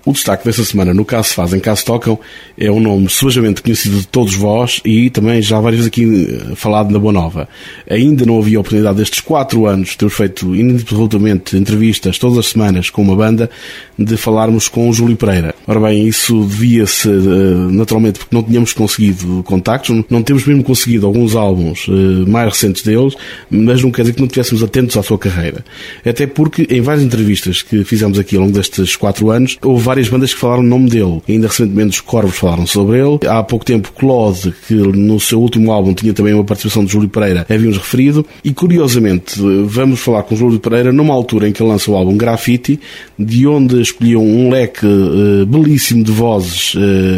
O destaque desta semana no Caso Fazem, Caso Tocam é um nome subejamente conhecido de todos vós e também já várias vezes aqui falado na Boa Nova. Ainda não havia oportunidade destes 4 anos, temos feito ininterruptamente entrevistas todas as semanas com uma banda, de falarmos com o Júlio Pereira. Ora bem, isso devia-se naturalmente porque não tínhamos conseguido contactos, não temos mesmo conseguido alguns álbuns mais recentes deles, mas não quer dizer que não estivéssemos atentos à sua carreira. Até porque em várias entrevistas que fizemos aqui ao longo destes 4 anos, houve várias bandas que falaram o nome dele. E ainda recentemente os Corvos falaram sobre ele. Há pouco tempo Claude, que no seu último álbum tinha também uma participação de Júlio Pereira, havíamos referido. E curiosamente vamos falar com Júlio Pereira numa altura em que ele lança o álbum Graffiti, de onde escolhiam um leque belíssimo de vozes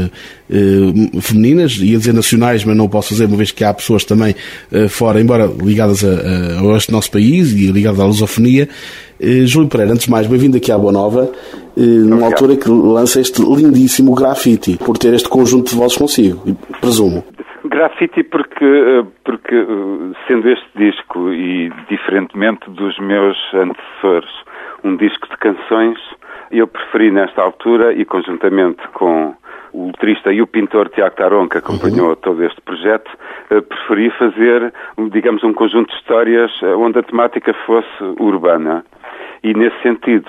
femininas, ia dizer nacionais, mas não posso fazer, uma vez que há pessoas também fora, embora ligadas ao este nosso país e ligadas à lusofonia. Júlio Pereira, antes de mais, bem-vindo aqui à Boa Nova, numa altura que lança este lindíssimo Graffiti, por ter este conjunto de vozes consigo, presumo. Graffiti porque sendo este disco, e diferentemente dos meus antecessores, um disco de canções, eu preferi nesta altura, e conjuntamente com o letrista e o pintor Tiago Taron, que acompanhou todo este projeto, preferi fazer, digamos, um conjunto de histórias onde a temática fosse urbana. E nesse sentido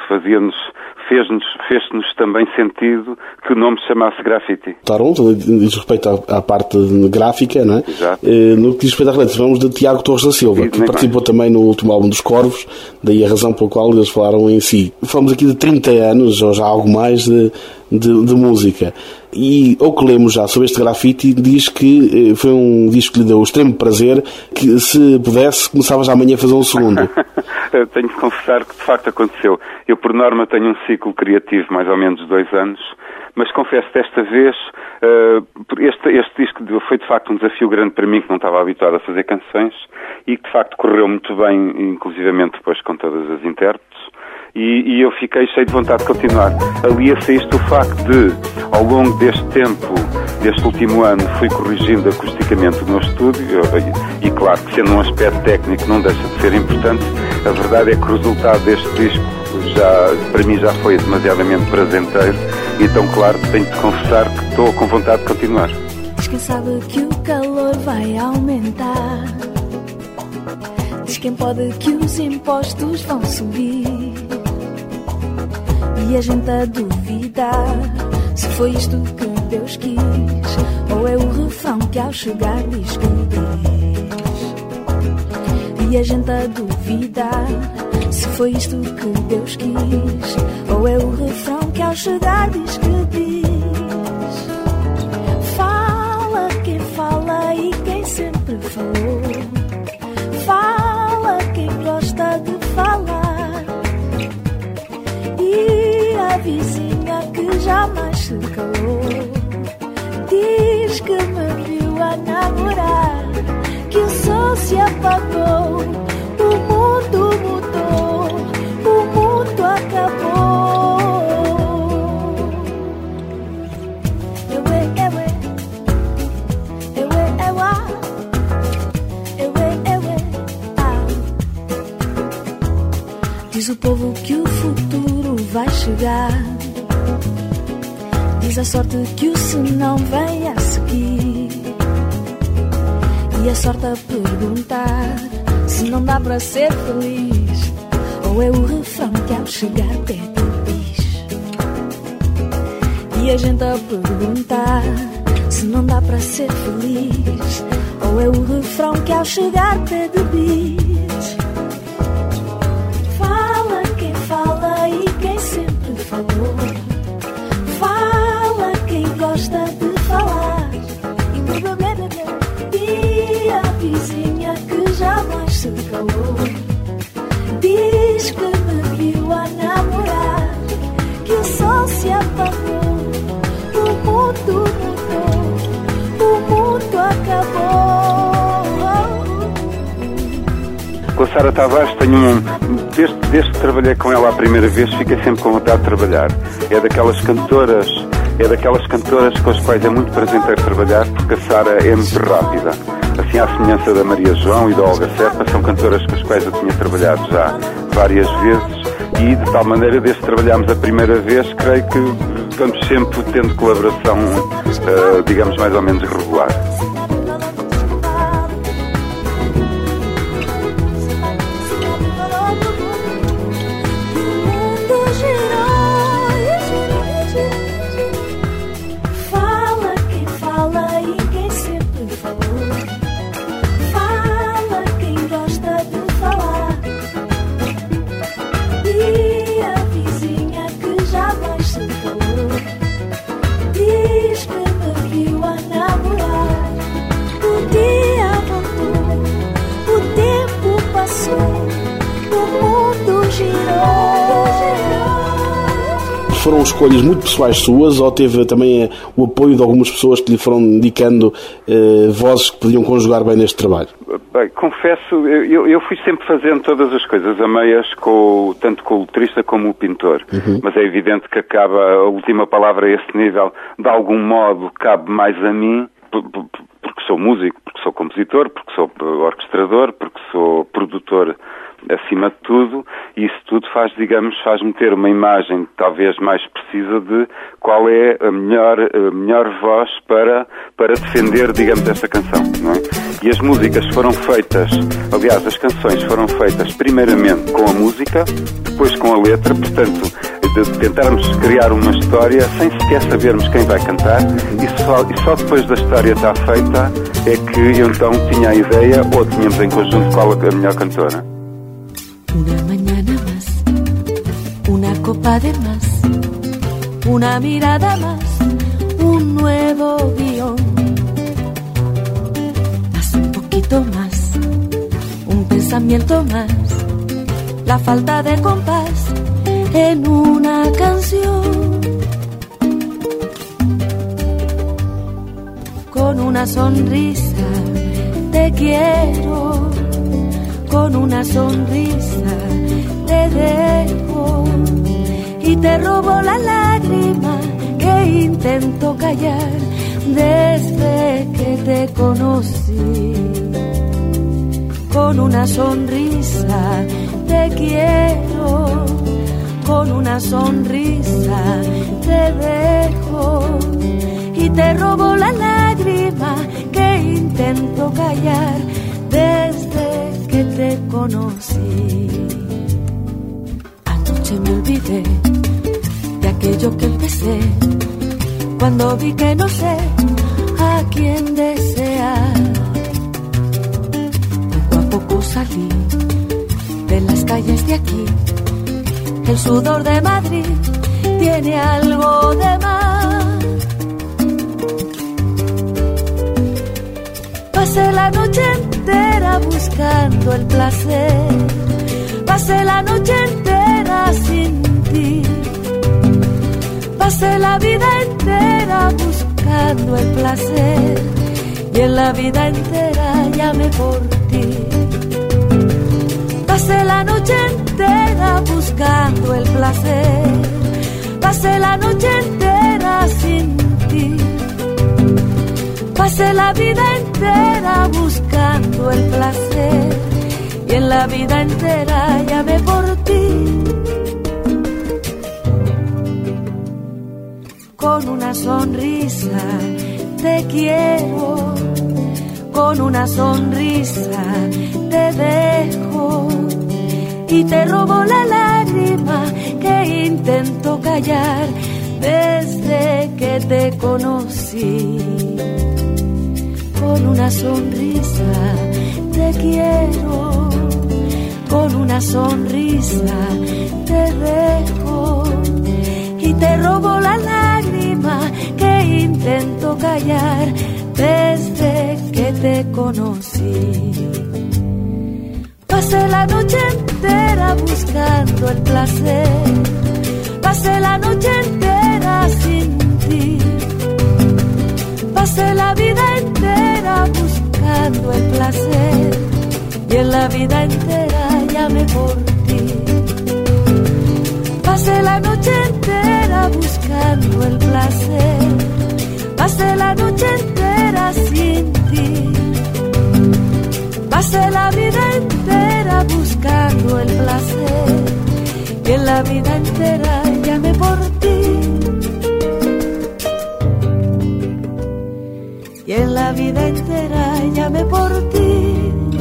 fez-nos também sentido que o nome se chamasse Graffiti. Taron, diz respeito à parte gráfica, não é? Exato. No que diz respeito à letra, vamos de Tiago Torres da Silva, que participou também no último álbum dos Corvos, daí a razão pela qual eles falaram em si. Falamos aqui de 30 anos, ou já algo mais, de música. E o que lemos já sobre este Graffiti diz que foi um disco que lhe deu o extremo prazer, que se pudesse começava já amanhã a fazer um segundo. Tenho que confessar que de facto aconteceu. Eu por norma tenho um ciclo criativo mais ou menos de 2 anos, mas confesso desta vez este disco foi de facto um desafio grande para mim, que não estava habituado a fazer canções, e que de facto correu muito bem, inclusivamente depois com todas as intérpretes. E eu fiquei cheio de vontade de continuar. Alia-se a isto o facto de, ao longo deste tempo, deste último ano, fui corrigindo acusticamente o meu estúdio, e claro que sendo um aspecto técnico não deixa de ser importante. A verdade é que o resultado deste disco para mim já foi demasiadamente prazenteiro, e então claro, tenho de confessar que estou com vontade de continuar. Diz quem sabe que o calor vai aumentar, diz quem pode que os impostos vão subir, e a gente a duvidar se foi isto que Deus quis, ou é o refrão que ao chegar diz que diz. E a gente a duvidar se foi isto que Deus quis, ou é o refrão que ao chegar diz que diz. Fala quem fala e quem sempre falou, fala quem gosta de falar, e a vizinha que jamais se calou diz que me viu a namorar, que o sol se apagou, o mundo mudou, o mundo acabou. Diz o povo que o futuro vai chegar, diz a sorte que o senão vem a seguir, e a sorte a perguntar se não dá para ser feliz, ou é o refrão que ao chegar perto diz. E a gente a perguntar se não dá para ser feliz, ou é o refrão que ao chegar perto diz. Fala quem fala e quem sempre falou, fala quem gosta de falar, e a vizinha que jamais se calou diz que me viu a namorar, que o sol se apagou, o mundo mudou, o mundo acabou. Com a Sara Tavares desde que trabalhei com ela a primeira vez, fiquei sempre com vontade de trabalhar. É daquelas cantoras com as quais é muito prazenteiro trabalhar, porque a Sara é muito rápida. Assim, à semelhança da Maria João e da Olga Serpa, são cantoras com as quais eu tinha trabalhado já várias vezes, e de tal maneira, desde que trabalhámos a primeira vez, creio que vamos sempre tendo colaboração, digamos, mais ou menos regular. Foram escolhas muito pessoais suas ou teve também o apoio de algumas pessoas que lhe foram indicando vozes que podiam conjugar bem neste trabalho? Bem, confesso, eu fui sempre fazendo todas as coisas a meias, tanto com o letrista como o pintor. Mas é evidente que a última palavra a esse nível, de algum modo, cabe mais a mim, porque sou músico, porque sou compositor, porque sou orquestrador, porque sou produtor acima de tudo, e isso tudo faz-me ter uma imagem talvez mais precisa de qual é a melhor voz para defender, digamos, esta canção, não é? E as músicas foram feitas, aliás, as canções foram feitas primeiramente com a música, depois com a letra, portanto, de tentarmos criar uma história sem sequer sabermos quem vai cantar, e só depois da história estar feita é que eu então tinha a ideia, ou tínhamos em conjunto qual a melhor cantora. Una mañana más, una copa de más, una mirada más, un nuevo guión. Más un poquito más, un pensamiento más, la falta de compás en una canción. Con una sonrisa te quiero, con una sonrisa te dejo y te robo la lágrima que intento callar desde que te conocí. Con una sonrisa te quiero, con una sonrisa te dejo y te robo la lágrima que intento callar desde que te conocí. Anoche me olvidé de aquello que empecé, cuando vi que no sé a quién desear. Poco a poco salí de las calles de aquí, el sudor de Madrid tiene algo de más. Pasé la noche entera buscando el placer, pasé la noche entera sin ti, pasé la vida entera buscando el placer y en la vida entera llamé por ti. Pasé la noche entera buscando el placer, pasé la noche entera sin ti, pasé la vida entera buscando el placer y en la vida entera llamé por ti. Con una sonrisa te quiero, con una sonrisa te dejo y te robo la lágrima que intento callar desde que te conocí. Con una sonrisa te quiero, con una sonrisa te dejo y te robo la lágrima que intento callar desde que te conocí. Pasé la noche entera buscando el placer, pasé la noche entera sin ti, pasé la vida entera buscando el placer y en la vida entera llamé por ti. Pasé la noche entera buscando el placer, pasé la noche entera sin ti, pasé la vida entera buscando el placer y en la vida entera llamé por ti. la vida entera llamé por ti.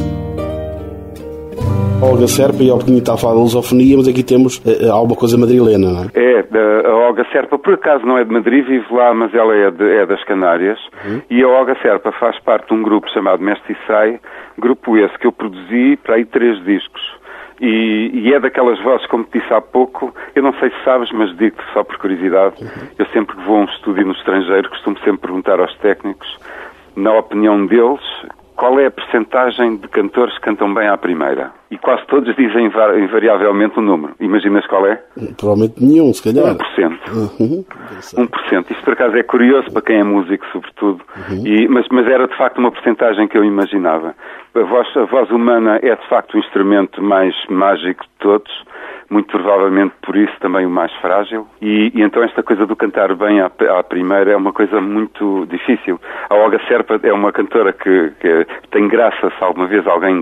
Olga Serpa, e ao pequenino está a falar da lusofonia, mas aqui temos alguma coisa madrilena, não é? A Olga Serpa, por acaso não é de Madrid, vive lá, mas ela é das Canárias, e a Olga Serpa faz parte de um grupo chamado Mestiçai, grupo esse que eu produzi para aí 3 discos. E é daquelas vozes, como te disse há pouco, eu não sei se sabes, mas digo-te só por curiosidade, eu sempre que vou a um estúdio no estrangeiro costumo sempre perguntar aos técnicos, na opinião deles, qual é a percentagem de cantores que cantam bem à primeira? E quase todos dizem invariavelmente o número. Imaginas qual é? Provavelmente nenhum, se calhar. 1%. 1%. Isto por acaso é curioso para quem é músico, sobretudo. Mas era de facto uma percentagem que eu imaginava. A voz humana é de facto o instrumento mais mágico de todos. Muito provavelmente por isso também o mais frágil. E então esta coisa do cantar bem à primeira é uma coisa muito difícil. A Olga Serpa é uma cantora que tem graça se alguma vez alguém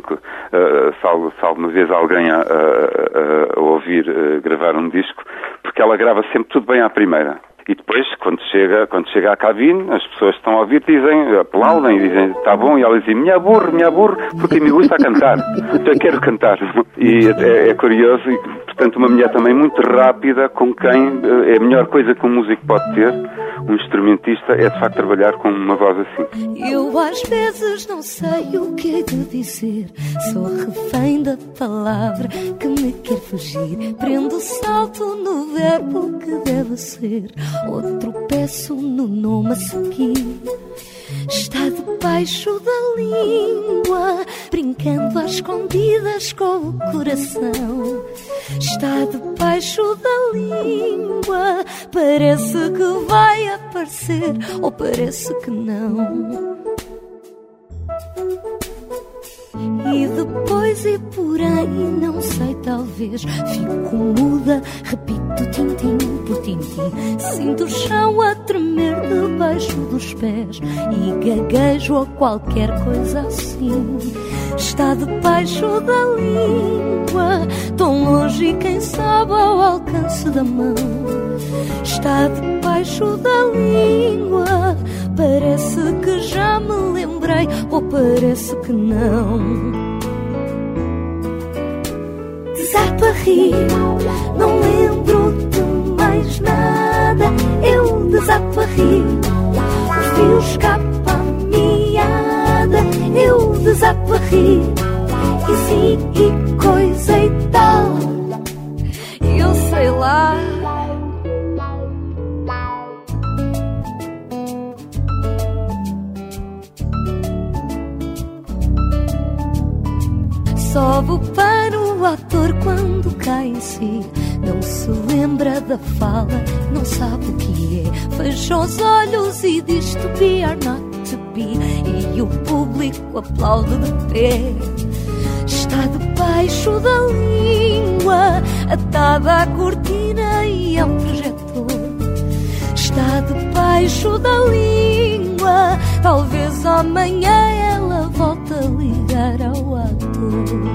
a ouvir gravar um disco, porque ela grava sempre tudo bem à primeira. E depois, quando chega à cabine, as pessoas que estão a ouvir aplaudem e dizem, está bom, e ela diz, me aburro, porque me gusta cantar. Eu quero cantar. E é curioso, e portanto uma mulher também muito rápida, com quem é a melhor coisa que um músico pode ter, um instrumentista, é de facto trabalhar com uma voz assim. Eu às vezes não sei o que é de dizer, sou refém da palavra que me quer fugir, prendo salto no verbo que deve ser, outro peço no nome a seguir. Está debaixo da língua, brincando às escondidas com o coração. Está debaixo da língua, parece que vai aparecer, ou parece que não. E depois e porém, não sei, talvez fico muda, repito tintim por tintim, sinto o chão a tremer debaixo dos pés e gaguejo ou qualquer coisa assim. Está debaixo da língua, tão longe e quem sabe ao alcance da mão. Está debaixo da língua, parece que já me lembrei, ou parece que não. Desato a rir, não lembro de mais nada. Eu desato a rir, o fio escapa à meada. Eu desato a rir, e sim, e coisa e tal. Eu sei lá. Sobe para o ator quando cai em si, não se lembra da fala, não sabe o que é, fecha os olhos e diz to be or not to be, e o público aplaude de pé. Está debaixo da língua, atada à cortina e ao projetor. Está debaixo da língua, talvez amanhã ela volte a ligar ao ator.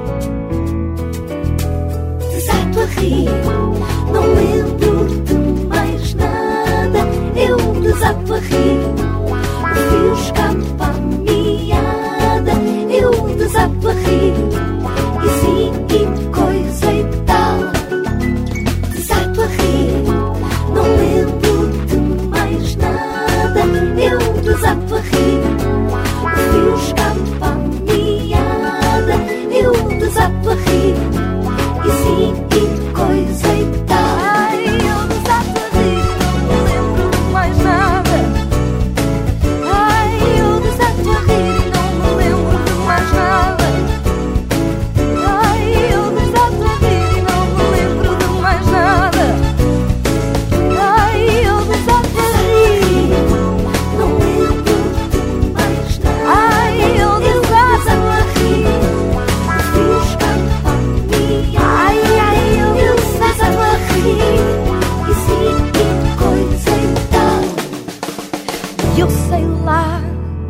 Desato a rir, não lembro de mais nada. Eu desato a rir, o fio escapa à meada. Eu desato a rir, e sim, e coisa e tal. Desato a rir, não lembro de mais nada. Eu desato a rir, o fio escapa à meada. Eu desato a rir, e sim, e coisa e tal. Ai, eu desato a rir, não lembro de mais nada. Ai, eu desato a rir, não me lembro de mais nada. Ai, eu desato a rir, não me lembro de mais nada. Ai, eu desato a rir, não lembro de mais nada. Ai, eu desato a rir, o fio escapa a mim. Ai, eu desato a rir, e sim, e coisa e tal. Eu sei lá.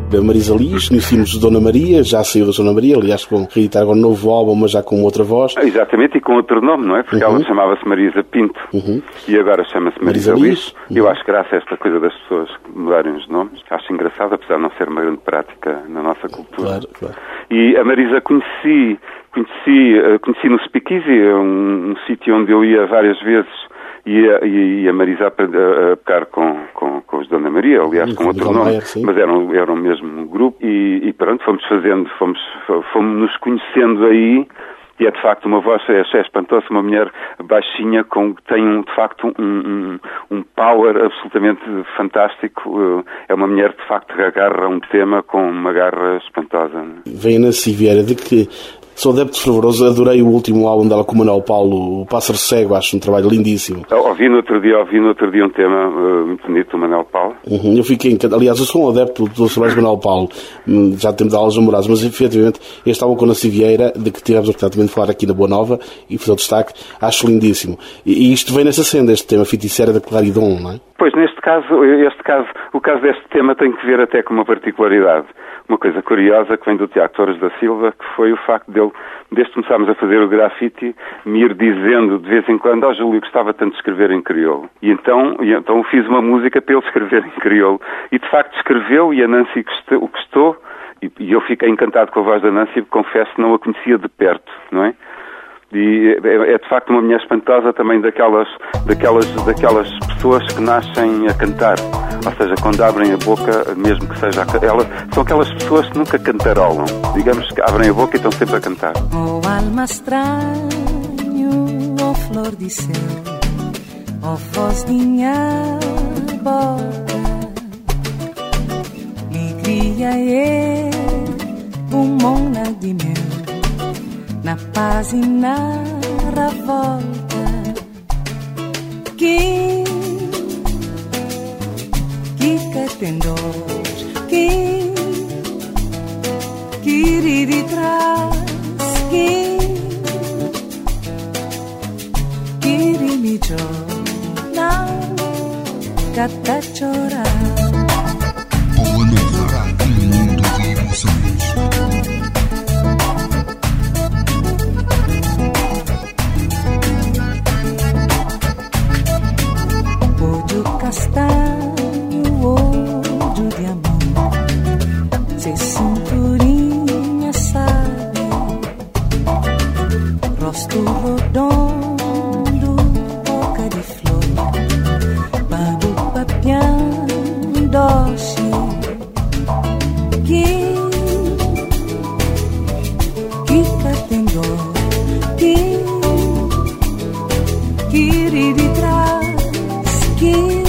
da Marisa Liz, conhecemos Dona Maria, já saiu da Dona Maria, aliás, com reeditar agora um novo álbum, mas já com outra voz. Exatamente, e com outro nome, não é? Porque ela chamava-se Marisa Pinto e agora chama-se Marisa Liz. Eu acho graça a esta coisa das pessoas mudarem os nomes. Acho engraçado, apesar de não ser uma grande prática na nossa cultura. Claro. E a Marisa conheci no Speakeasy, um sítio onde eu ia várias vezes. E a Marisa a pegar com os Dona Maria, aliás, com outro nome, mas eram o mesmo grupo, e pronto, fomos nos conhecendo aí, e é de facto uma voz, é espantosa, uma mulher baixinha, tem de facto um power absolutamente fantástico, é uma mulher de facto que agarra um tema com uma garra espantosa. Vem a Nancy Vieira, de que sou adepto fervoroso, adorei o último álbum dela com o Manuel Paulo, O Pássaro Cego, acho um trabalho lindíssimo. Ouvi no outro dia um tema muito bonito do Manuel Paulo. Eu fiquei encantado. Aliás, eu sou um adepto dos trabalhos do Manuel Paulo, já temos aulas namoradas, mas efetivamente este álbum com a Nancy Vieira, de que tivemos a oportunidade também de falar aqui na Boa Nova e fazer o destaque, acho lindíssimo. E isto vem nessa senda, este tema Feiticeira da Claridon, não é? Pois, o caso deste tema tem que ver até com uma particularidade. Uma coisa curiosa que vem do Tiago Torres da Silva, que foi o facto dele, desde que começámos a fazer o grafite, me ir dizendo de vez em quando, Júlio, gostava tanto de escrever em crioulo. E então fiz uma música para ele escrever em crioulo. E de facto escreveu, e a Nancy gostou, e eu fiquei encantado com a voz da Nancy, porque confesso que não a conhecia de perto, não é? E é de facto uma mulher espantosa também daquelas pessoas que nascem a cantar. Ou seja, quando abrem a boca, mesmo que seja... são aquelas pessoas que nunca cantarolam. Digamos que abrem a boca e estão sempre a cantar. Oh alma estranho, oh flor de céu, oh voz de minha boca, me cria mona de mel, na paz e na revolta. Que tem dor, que rir de trás, que rir me chora, cata chorar. Boa Nova, mundo de emoções. Olho castanho, olho de amor, se cinturinha sabe, rosto redondo, boca de flor, bado papião doce, que tem dor, que ri de trás, que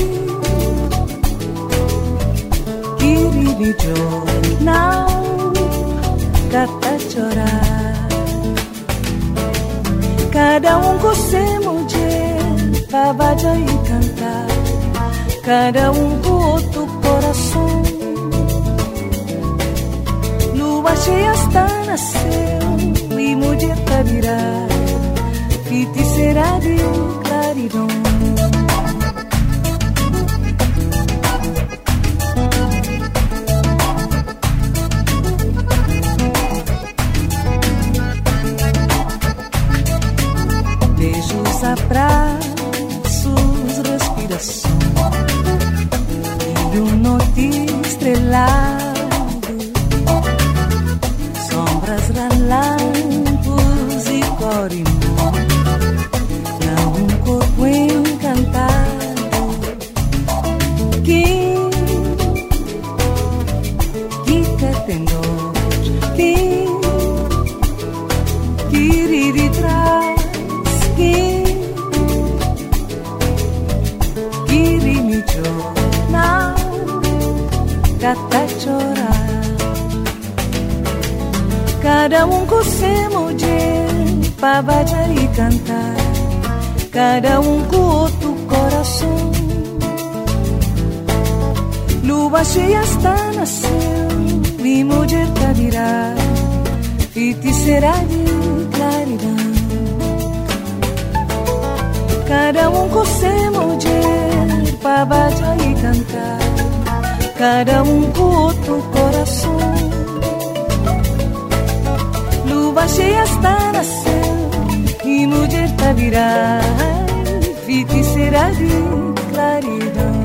não cata chorar. Cada com seu mulher babaja e cantar, cada com outro coração. Lua cheia está na céu e mulher tá virar, feiticeira de claridão. Abraços, respiração, brilho norte estrelado, sombras, relâmpagos e corimão, não corpo encantado, que tem dor, que ri de trás, que cata chorar. Cada com seu mulher babaja e cantar, cada com outro coração. Lua cheia está na céu e mulher tá virar, feiticeira de claridão. Cada com seu mulher babaja e cantar, cada otro corazón. Lua cheia está na céu e mulher está virar, feiticeira de claridão.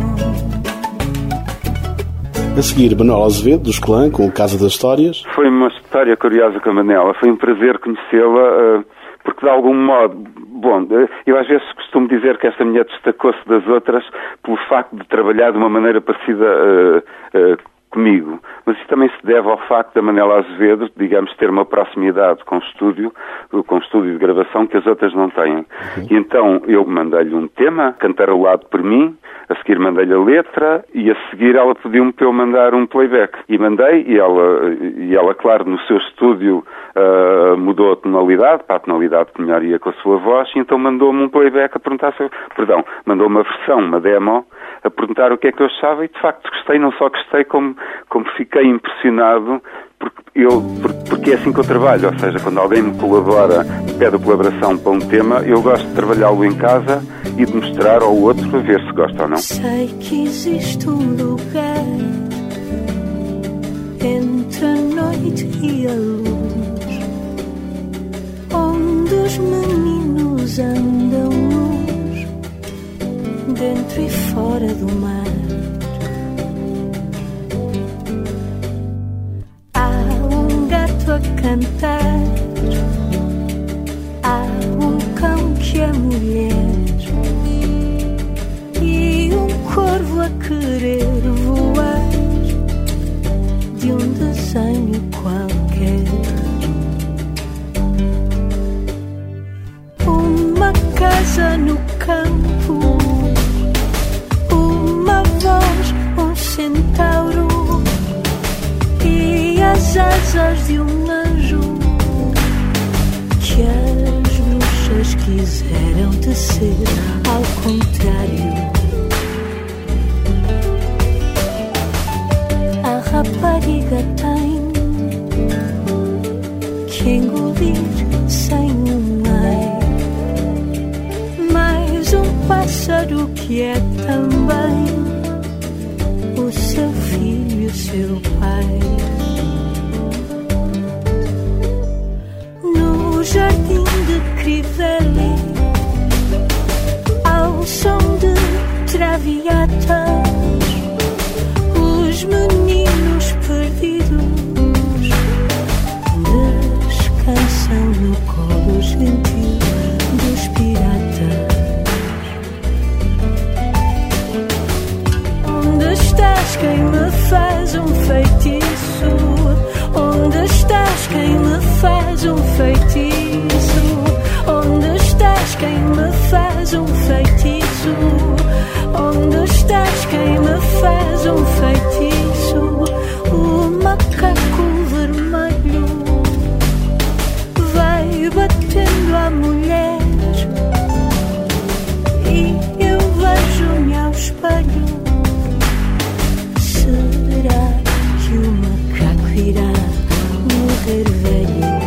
A seguir, Manuela Azevedo, dos Clã, com o Casa das Histórias. Foi uma história curiosa com a Manela. Foi um prazer conhecê-la, porque de algum modo... Bom, eu às vezes costumo dizer que esta mulher destacou-se das outras pelo facto de trabalhar de uma maneira parecida comigo. Mas isso também se deve ao facto da Manela Azevedo, digamos, ter uma proximidade com o estúdio de gravação que as outras não têm. E então eu mandei-lhe um tema, cantarolado por mim, a seguir mandei-lhe a letra e a seguir ela pediu-me para eu mandar um playback. E mandei, e ela claro, no seu estúdio mudou a tonalidade, para a tonalidade que melhor ia com a sua voz, e então mandou-me um playback a perguntar mandou-me uma versão, uma demo, a perguntar o que é que eu achava e de facto gostei, não só gostei como fiquei impressionado porque é assim que eu trabalho, ou seja, quando alguém me colabora, me pede a colaboração para um tema, eu gosto de trabalhá-lo em casa e de mostrar ao outro a ver se gosta ou não. Sei que existe lugar entre a noite e a luz, onde os meninos andam nus, dentro e fora do mar. A cantar, há um cão que é mulher e um corvo a querer voar de um desenho qualquer. Uma casa no campo, uma voz, um centauro e as asas de um anjo que as bruxas quiseram tecer ao contrário. A rapariga tem que engolir sem um ai, mais um pássaro que é também o seu filho e o seu pai. No jardim de Crivelli, ao som de traviatas, os meninos perdidos descansam no colo gentil dos piratas. Onde estás, quem me faz um feitiço? Onde estás, quem me faz um feitiço? Onde estás, quem me faz um feitiço? Onde estás, quem me faz um feitiço? O macaco vermelho vai batendo à mulher e eu vejo-me ao espelho. Será que o macaco irá morrer velho?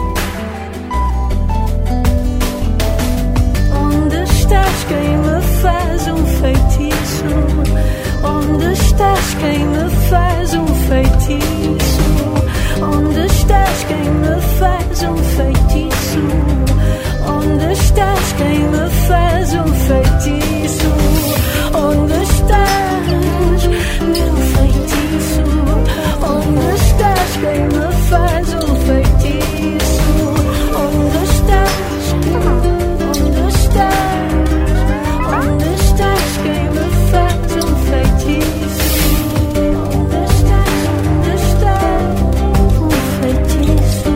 Onde estás, quem me faz um feitiço? Onde estás, quem me faz um feitiço? Onde estás, quem me faz um feitiço? Onde estás, quem me faz um feitiço? Onde estás, meu feitiço? Onde estás, quem me faz um feitiço? Onde estás? Onde estás? Onde estás, quem me faz um feitiço? Onde estás? Onde estás? Um feitiço.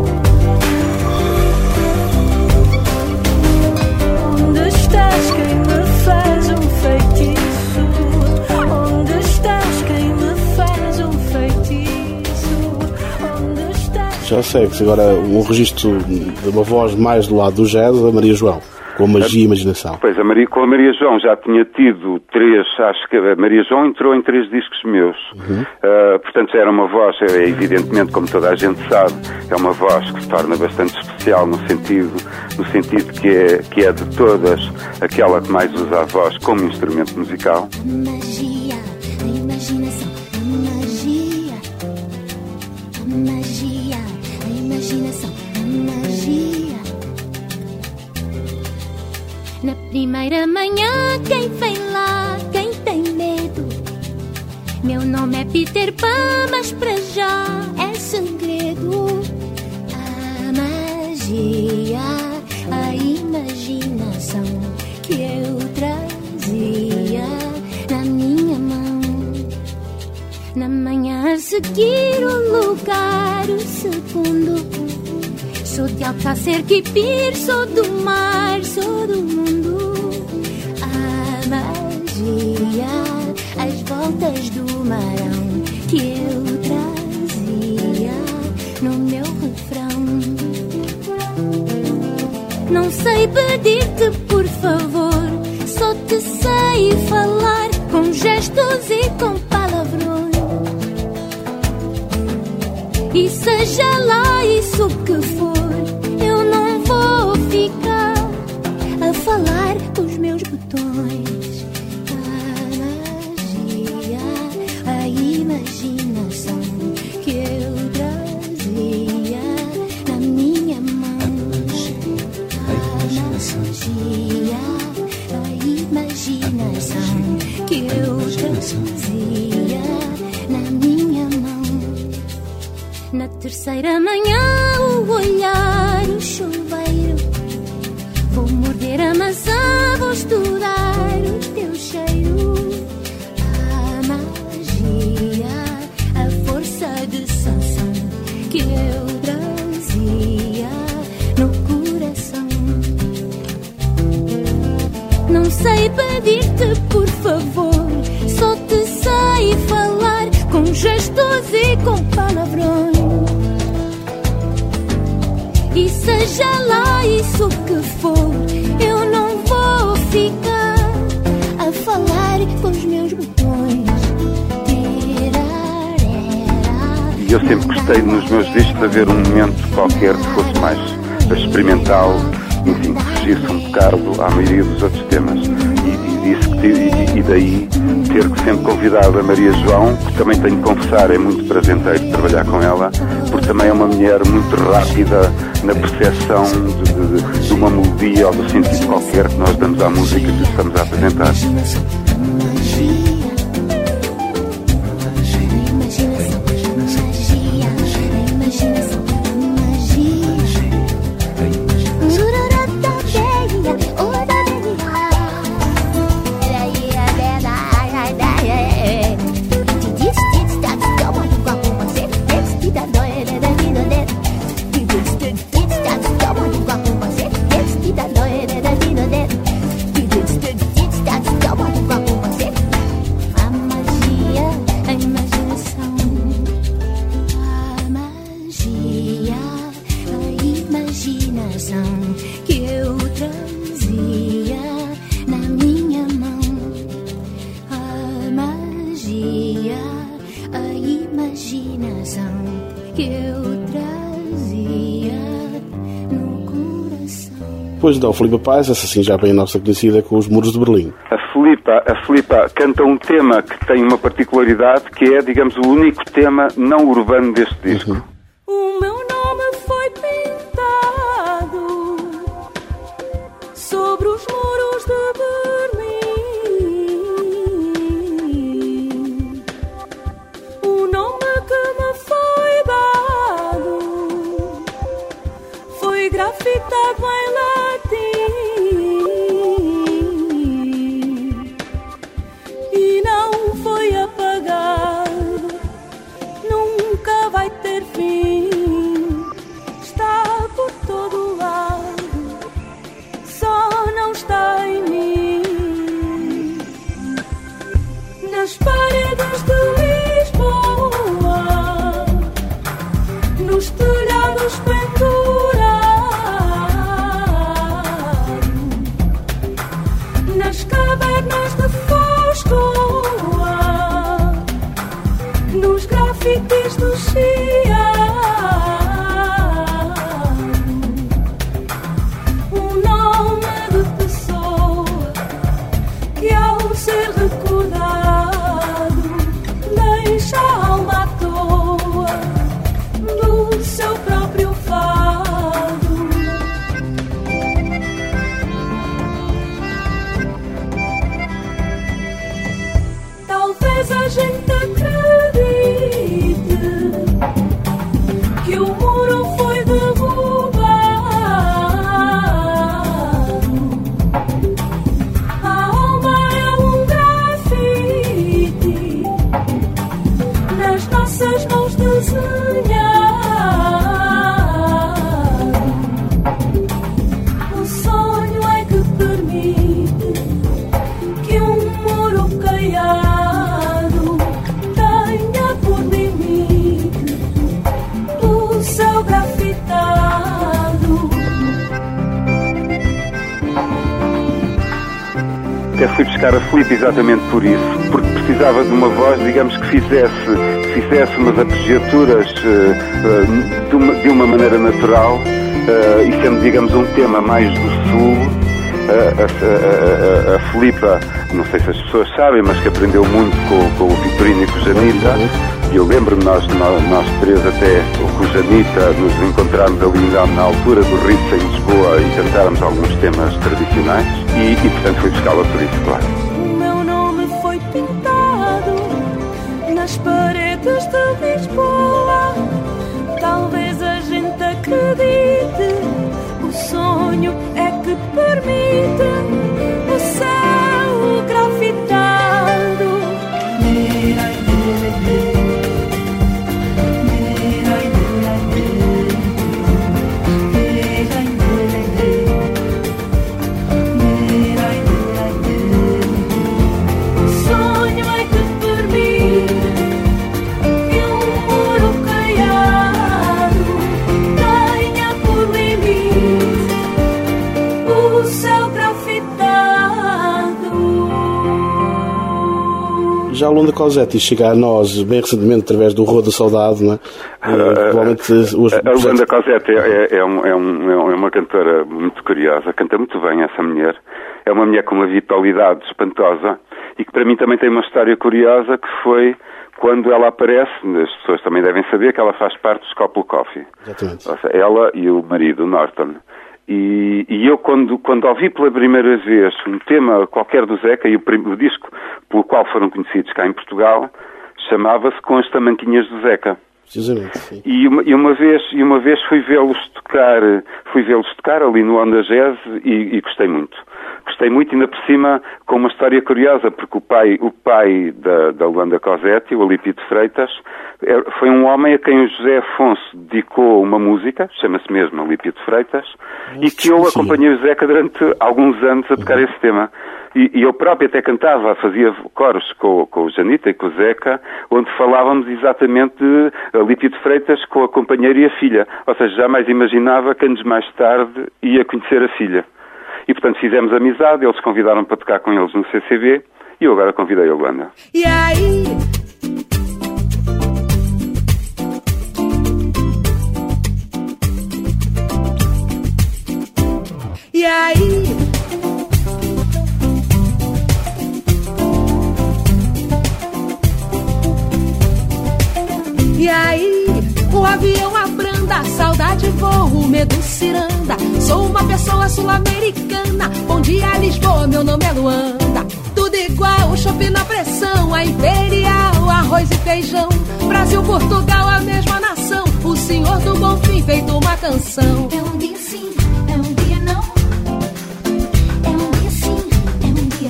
Onde estás, quem me faz um feitiço? Onde estás, quem me faz um feitiço? Onde estás? Já segue-se agora um registro de uma voz mais do lado do jazz, da Maria João, com magia e imaginação. Pois, com a Maria João já tinha tido 3, acho que a Maria João entrou em 3 discos meus. Portanto, já era uma voz, evidentemente, como toda a gente sabe, é uma voz que se torna bastante especial no sentido que é de todas aquela que mais usa a voz como instrumento musical. Magia, a imaginação, magia, a magia, a imaginação, a magia. Na primeira manhã, quem vem lá, quem tem medo? Meu nome é Peter Pan, mas para já é segredo. A magia, a imaginação que eu trazia na minha mão. Na manhã a seguir o lugar, o segundo. Sou de Alcácer, Quipir, sou do mar, sou do mundo. A magia, as voltas do marão que eu trazia no meu refrão. Não sei pedir-te, por favor, só te sei falar com gestos e com palavrões. E seja lá isso que for, eu não vou ficar a falar com os meus botões. A magia, a imaginação que eu trazia na minha mão. A magia, a imaginação que eu trazia na minha mão. Na terceira manhã, o olhar, o chuveiro. Vou morder a maçã, vou estudar o teu cheiro. A magia, a força de Sansão que eu trazia no coração. Não sei pedir-te, por favor, só te sei falar com gestos e com palavrões. E seja lá isso que for, eu não vou ficar a falar com os meus botões. Eu sempre gostei nos meus discos haver um momento qualquer que fosse mais experimental, enfim, que fugisse um bocado à maioria dos outros temas. E daí ter que sempre convidado a Maria João, que também tenho de confessar, é muito prazenteiro trabalhar com ela, porque também é uma mulher muito rápida na percepção de uma melodia ou do sentido qualquer que nós damos à música que estamos a apresentar. Depois da Filipa Paz, essa sim já bem a nossa conhecida, com Os Muros de Berlim. A Filipa canta um tema que tem uma particularidade, que é, digamos, o único tema não urbano deste disco. O meu nome foi pintado sobre os muros de Berlim. O nome que me foi dado foi grafitado em latim. E não foi apagado, nunca vai ter fim. Está por todo lado, só não está em mim. Nas paredes de Lisboa, nos telhados pendurados, nas cavernas de Foscoa, nos grafites do Chiado, o nome de pessoa que ao ser recordado deixa até fui buscar a Filipe exatamente por isso, porque precisava de uma voz, digamos, que fizesse umas arpegiaturas de uma maneira natural, e sendo, digamos, um tema mais do sul. A Filipa, não sei se as pessoas sabem, mas que aprendeu muito com o Vitorino e com o Janita. E eu lembro-me, nós três até, com o Janita, nos encontrarmos ali na altura do Ritz em Lisboa e cantarmos alguns temas tradicionais. E portanto, fui buscá-la por isso, claro. O meu nome foi pintado nas paredes de Lisboa. Talvez a gente acredite, o sonho é que permite o céu grafitado. Sonho é que permite que um muro caiado tenha por limite o céu grafitado. Já o Luanda Cosette chega a nós bem recentemente através do Rua da Saudade, não é? Provavelmente a Luanda Cosette é uma cantora muito curiosa, canta muito bem essa mulher. É uma mulher com uma vitalidade espantosa e que para mim também tem uma história curiosa, que foi quando ela aparece, as pessoas também devem saber que ela faz parte do Scopel Coffee. Exatamente. Ou seja, ela e o marido, o Norton. E eu, quando ouvi pela primeira vez um tema qualquer do Zeca, e o disco pelo qual foram conhecidos cá em Portugal, chamava-se Com as Tamanquinhas do Zeca. Precisamente, sim. E uma vez fui vê-los tocar ali no Onda Jazz e gostei muito. Gostei muito, ainda por cima, com uma história curiosa, porque o pai da Luanda Cosette, o Alípio de Freitas, foi um homem a quem o José Afonso dedicou uma música, chama-se mesmo Alípio de Freitas, e que eu acompanhei o Zeca durante alguns anos a tocar esse tema. E eu próprio até cantava, fazia coros com o Janita e com o Zeca, onde falávamos exatamente de Alípio de Freitas com a companheira e a filha. Ou seja, jamais imaginava que anos mais tarde ia conhecer a filha. E, portanto, fizemos amizade, eles convidaram para tocar com eles no CCB, e eu agora convidei a Luanda. E aí? E aí? E aí? O avião abranda, a saudade voa, o medo ciranda. Sou uma pessoa sul-americana, bom dia Lisboa, meu nome é Luanda. Tudo igual, chope na pressão, a imperial, arroz e feijão. Brasil, Portugal, a mesma nação, o senhor do Bonfim feito uma canção. É um dia sim, é um dia não. É um dia sim, é um dia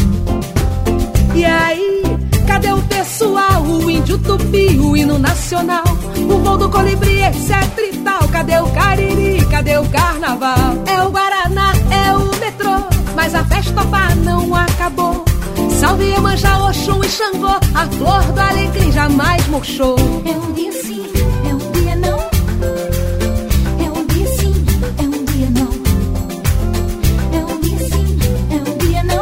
não. E aí, cadê o pessoal, o índio tupi, o hino nacional, o voo do colibri, etc e tal? Cadê o cariri, cadê o carnaval? É o Guaraná, é o metrô, mas a festa pá não acabou. Salve Iemanjá, Oxum e Xangô, a flor do alecrim jamais murchou. É um dia sim, é um dia não. É um dia sim, é um dia não. É um dia sim, é um dia não.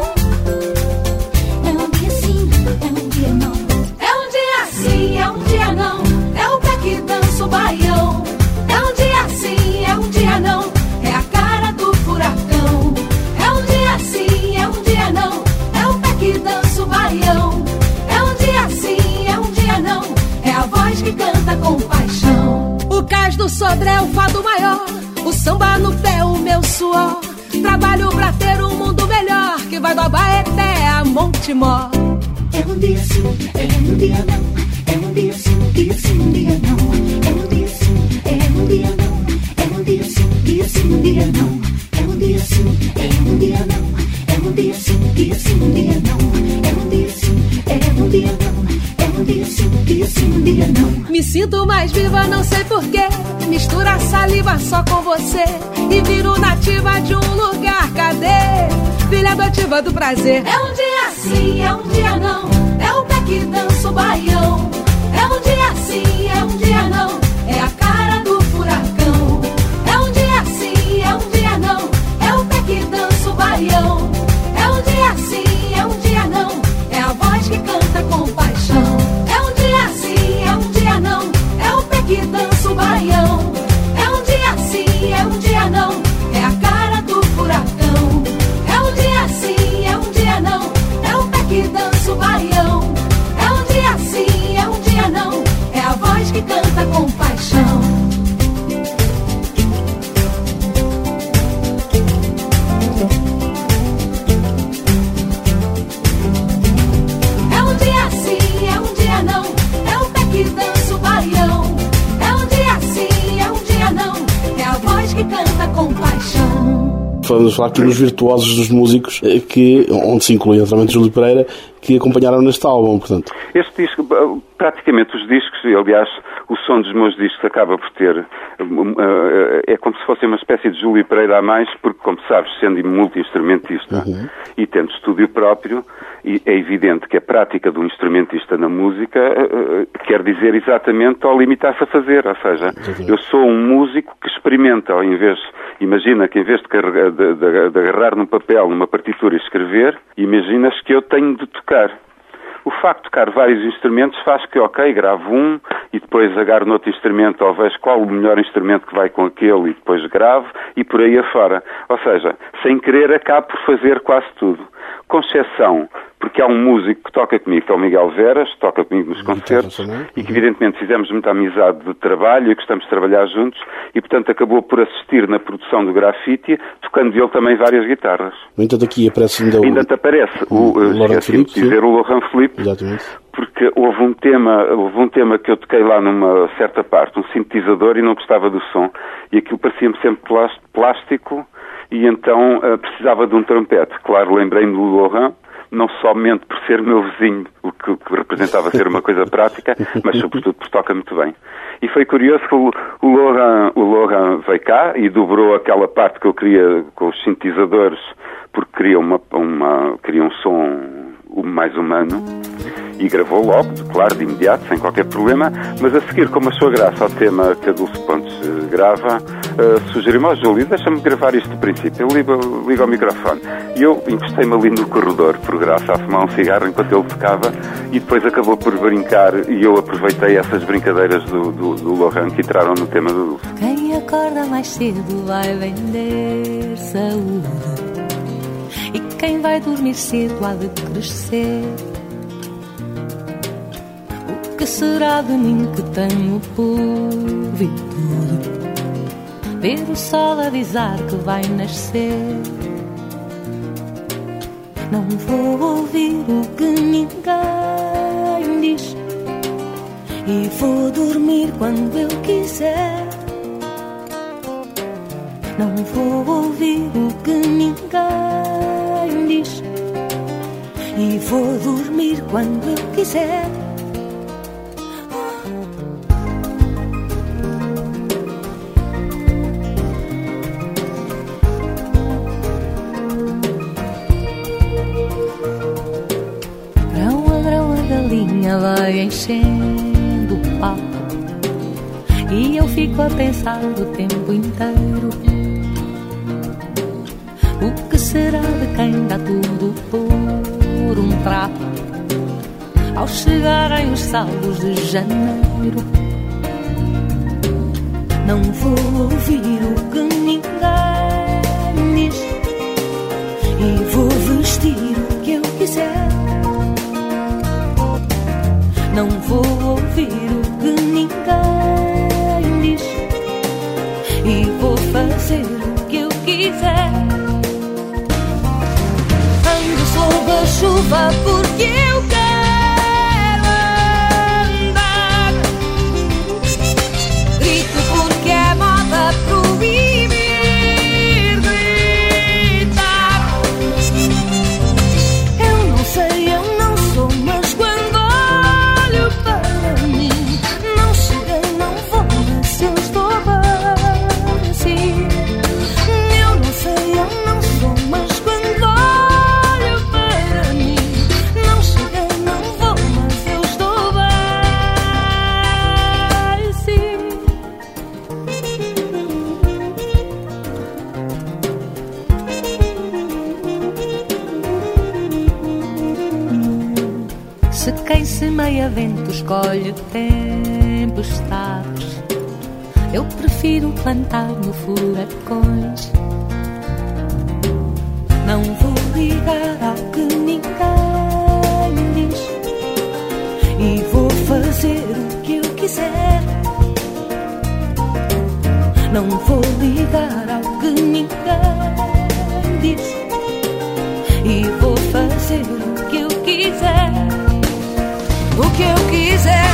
É um dia sim, é um dia não. É um dia sim, é um dia não. É o pé que dança o baião. É um dia sim, é um dia não. É a cara do furacão. É um dia sim, é um dia não. É o pé que dança o baião. É um dia sim, é um dia não. É a voz que canta com paixão. O cais do Sodré é o fado maior. O samba no pé, o meu suor. Trabalho pra ter um mundo melhor, que vai do Abaeté a Montemor. É um dia sim, é um dia não. É um dia sim, um dia não. É um dia sim, é um dia não. É um dia sim, um dia não. É um dia sim, é um dia não. É um dia sim, um dia não. É um dia sim, é um dia não. É um dia sim, um dia não. Me sinto mais viva, não sei porquê. Mistura saliva só com você e viro nativa de um lugar. Cadê? Filha adotiva do prazer. É um dia sim, é um dia não. É o pé que dança o baião. É um dia sim, é um dia não. É a cara do furacão. É um dia sim, é um dia não. É o pé que dança o baião. É um dia sim, Vamos falar aqui nos virtuosos dos músicos, onde se inclui naturalmente Júlio Pereira, que acompanharam neste álbum, portanto. Este disco, praticamente os discos, e aliás o som dos meus discos acaba por ter, é como se fosse uma espécie de Júlio Pereira a mais, porque, como sabes, sendo multi-instrumentista e tendo estúdio próprio, é evidente que a prática do instrumentista na música quer dizer exatamente ao limitar-se a fazer, ou seja, eu sou um músico que experimenta, imagina que em vez de agarrar num papel, numa partitura e escrever, imaginas que eu tenho de tocar. O facto de tocar vários instrumentos faz que, gravo um e depois agarro noutro instrumento ou vejo qual o melhor instrumento que vai com aquele e depois gravo e por aí afora. Ou seja, sem querer acabo por fazer quase tudo. Com exceção, porque há um músico que toca comigo, que é o Miguel Veras, que toca comigo nos concertos e que evidentemente fizemos muita amizade de trabalho e gostamos de trabalhar juntos e portanto acabou por assistir na produção do Graffiti, tocando ele também várias guitarras. No entanto aqui aparece ainda te aparece o Laurent Philippe, exatamente. Porque houve um tema que eu toquei lá numa certa parte, um sintetizador, e não gostava do som, e aquilo parecia-me sempre plástico, e então precisava de um trompete. Claro, lembrei-me do Laurent, não somente por ser meu vizinho, o que representava ser uma coisa prática, mas sobretudo porque toca muito bem. E foi curioso que o Laurent veio cá e dobrou aquela parte que eu queria com os sintetizadores, porque queria um som mais humano, e gravou logo, claro, de imediato, sem qualquer problema, mas a seguir, como achou graça ao tema que a Dulce Pontes grava, sugeriu-me, Júlio, deixa-me gravar isto de princípio, eu ligo ao microfone. E eu encostei-me ali no corredor, por graça, a fumar um cigarro enquanto ele tocava, e depois acabou por brincar, e eu aproveitei essas brincadeiras do Laurent que entraram no tema da Dulce. Quem acorda mais cedo vai vender saúde, e quem vai dormir cedo há de crescer. O que será de mim que tenho por virtude ver o sol avisar que vai nascer? Não vou ouvir o que ninguém diz e vou dormir quando eu quiser. Não vou ouvir o que ninguém diz e vou dormir quando eu quiser. Vai enchendo o papo e eu fico a pensar o tempo inteiro: o que será de quem dá tudo por um trapo ao chegarem os saldos de janeiro? Não vou ouvir o que ninguém diz e vou vestir o que eu quiser. Não vou ouvir o que ninguém diz e vou fazer o que eu quiser. Ando sob a chuva porque eu quero andar. Grito porque é moda proibir gritar. Eu não sei, eu não sou, mas quando quem semeia vento escolhe tempestades, eu prefiro plantar no furacões. Não vou ligar ao que ninguém diz e vou fazer o que eu quiser. Não vou ligar ao que ninguém diz e vou fazer o que eu quiser. O que eu quiser.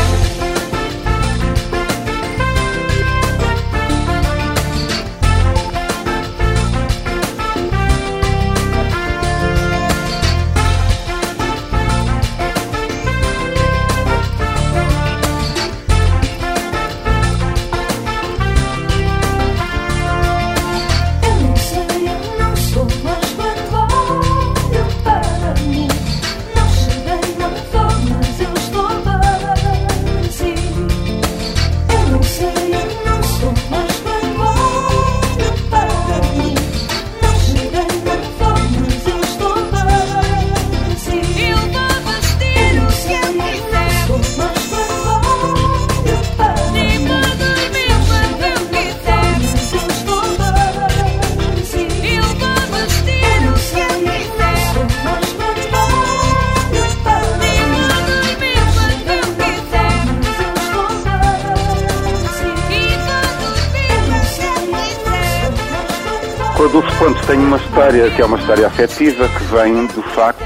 Com a Dulce Pontes tenho uma história que é uma história afetiva, que vem do facto